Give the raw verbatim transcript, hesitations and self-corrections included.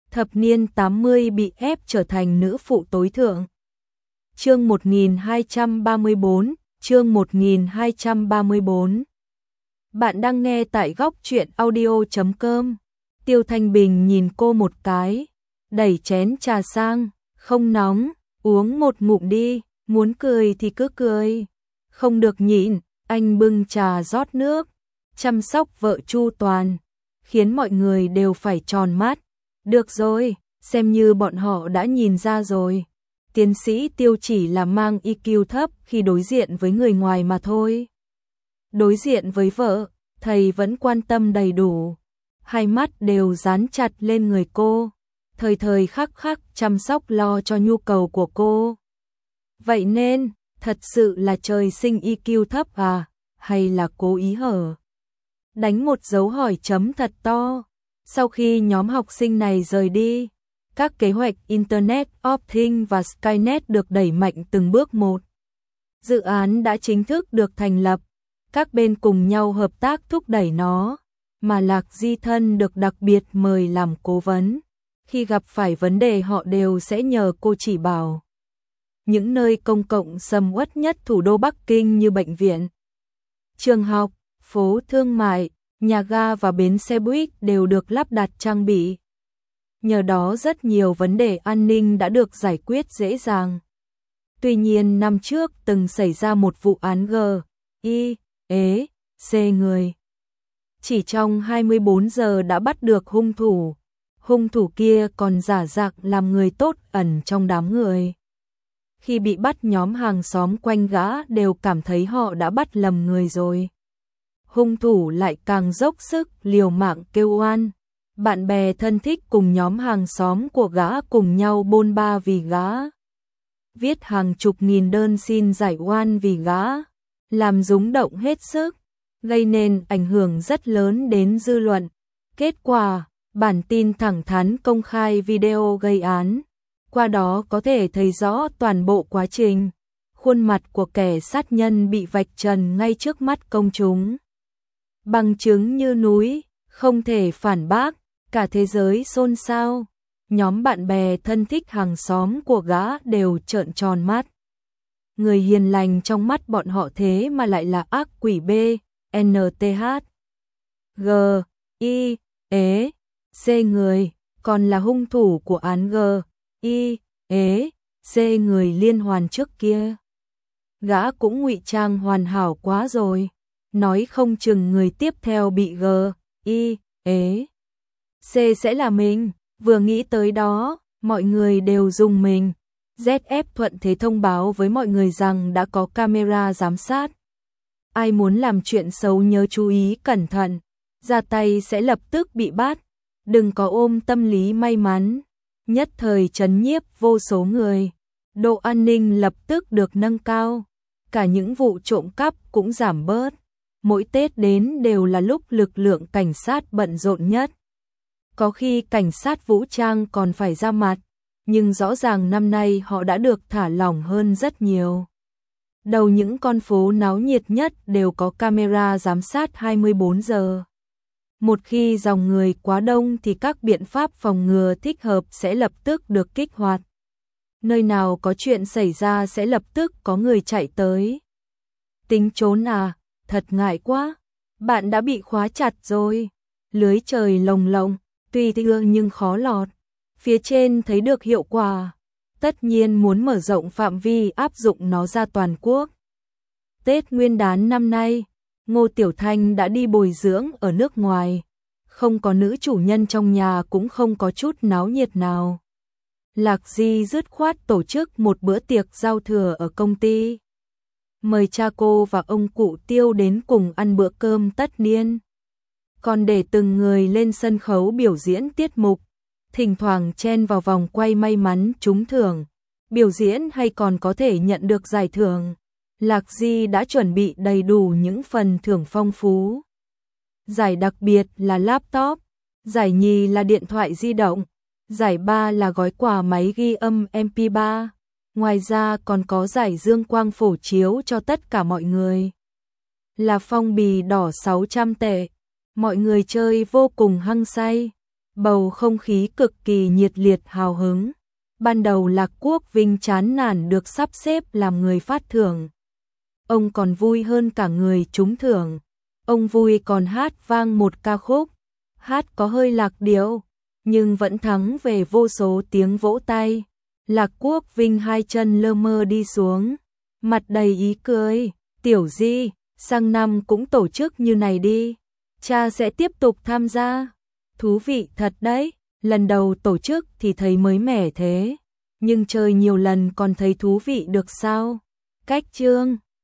thập niên tám mươi bị ép trở thành nữ phụ tối thượng. Chương một nghìn hai trăm ba mươi bốn, chương một nghìn hai trăm ba mươi bốn. Bạn đang nghe tại góc truyện audio chấm com. Tiêu Thanh Bình nhìn cô một cái, đẩy chén trà sang, không nóng, uống một ngụm đi, muốn cười thì cứ cười. Không được nhịn, anh bưng trà rót nước, chăm sóc vợ chu toàn, khiến mọi người đều phải tròn mắt. Được rồi, xem như bọn họ đã nhìn ra rồi. Tiến sĩ Tiêu chỉ là mang i kiu thấp khi đối diện với người ngoài mà thôi. Đối diện với vợ, thầy vẫn quan tâm đầy đủ. Hai mắt đều dán chặt lên người cô, thời thời khắc khắc chăm sóc lo cho nhu cầu của cô. Vậy nên, thật sự là trời sinh i kiu thấp à, hay là cố ý hở? Đánh một dấu hỏi chấm thật to. Sau khi nhóm học sinh này rời đi, các kế hoạch Internet of Things và Skynet được đẩy mạnh từng bước một. Dự án đã chính thức được thành lập, các bên cùng nhau hợp tác thúc đẩy nó, mà Lạc Di Thân được đặc biệt mời làm cố vấn. Khi gặp phải vấn đề họ đều sẽ nhờ cô chỉ bảo. Những nơi công cộng sầm uất nhất thủ đô Bắc Kinh như bệnh viện, trường học, phố thương mại, nhà ga và bến xe buýt đều được lắp đặt trang bị. Nhờ đó rất nhiều vấn đề an ninh đã được giải quyết dễ dàng. Tuy nhiên năm trước từng xảy ra một vụ án G, I, E, C người. Chỉ trong hai mươi bốn giờ đã bắt được hung thủ. Hung thủ kia còn giả dạng làm người tốt ẩn trong đám người. Khi bị bắt nhóm hàng xóm quanh gã đều cảm thấy họ đã bắt lầm người rồi. Hung thủ lại càng dốc sức liều mạng kêu oan. Bạn bè thân thích cùng nhóm hàng xóm của gã cùng nhau bôn ba vì gã. Viết hàng chục nghìn đơn xin giải oan vì gã, làm rúng động hết sức, gây nên ảnh hưởng rất lớn đến dư luận. Kết quả, bản tin thẳng thắn công khai video gây án. Qua đó có thể thấy rõ toàn bộ quá trình. Khuôn mặt của kẻ sát nhân bị vạch trần ngay trước mắt công chúng. Bằng chứng như núi, không thể phản bác, cả thế giới xôn xao. Nhóm bạn bè thân thích hàng xóm của gã đều trợn tròn mắt. Người hiền lành trong mắt bọn họ thế mà lại là ác quỷ B, N T H, G, I, E, C người, còn là hung thủ của án G, I, E, C người liên hoàn trước kia. Gã cũng ngụy trang hoàn hảo quá rồi. Nói không chừng người tiếp theo bị G, I, E, C sẽ là mình. Vừa nghĩ tới đó, mọi người đều rùng mình. Z F thuận thế thông báo với mọi người rằng đã có camera giám sát. Ai muốn làm chuyện xấu nhớ chú ý cẩn thận, ra tay sẽ lập tức bị bắt. Đừng có ôm tâm lý may mắn. Nhất thời trấn nhiếp vô số người. Độ an ninh lập tức được nâng cao. Cả những vụ trộm cắp cũng giảm bớt. Mỗi Tết đến đều là lúc lực lượng cảnh sát bận rộn nhất. Có khi cảnh sát vũ trang còn phải ra mặt, nhưng rõ ràng năm nay họ đã được thả lỏng hơn rất nhiều. Đầu những con phố náo nhiệt nhất đều có camera giám sát hai mươi bốn giờ. Một khi dòng người quá đông thì các biện pháp phòng ngừa thích hợp sẽ lập tức được kích hoạt. Nơi nào có chuyện xảy ra sẽ lập tức có người chạy tới. Tính trốn à, thật ngại quá. Bạn đã bị khóa chặt rồi. Lưới trời lồng lộng, tuy thưa nhưng khó lọt. Phía trên thấy được hiệu quả, tất nhiên muốn mở rộng phạm vi áp dụng nó ra toàn quốc. Tết Nguyên đán năm nay, Ngô Tiểu Thanh đã đi bồi dưỡng ở nước ngoài. Không có nữ chủ nhân trong nhà cũng không có chút náo nhiệt nào. Lạc Di dứt khoát tổ chức một bữa tiệc giao thừa ở công ty. Mời cha cô và ông cụ Tiêu đến cùng ăn bữa cơm tất niên. Còn để từng người lên sân khấu biểu diễn tiết mục, thỉnh thoảng chen vào vòng quay may mắn trúng thưởng, biểu diễn hay còn có thể nhận được giải thưởng. Lạc Di đã chuẩn bị đầy đủ những phần thưởng phong phú. Giải đặc biệt là laptop, giải nhì là điện thoại di động, giải ba là gói quà máy ghi âm M P ba. Ngoài ra còn có giải dương quang phổ chiếu cho tất cả mọi người. Là phong bì đỏ sáu trăm tệ. Mọi người chơi vô cùng hăng say. Bầu không khí cực kỳ nhiệt liệt hào hứng. Ban đầu Lạc Quốc Vinh chán nản được sắp xếp làm người phát thưởng. Ông còn vui hơn cả người trúng thưởng. Ông vui còn hát vang một ca khúc. Hát có hơi lạc điệu, nhưng vẫn thắng về vô số tiếng vỗ tay. Lạc Quốc Vinh hai chân lơ mơ đi xuống, mặt đầy ý cười. Tiểu Di, sang năm cũng tổ chức như này đi. Cha sẽ tiếp tục tham gia. Thú vị thật đấy, lần đầu tổ chức thì thấy mới mẻ thế. Nhưng chơi nhiều lần còn thấy thú vị được sao? Cách chương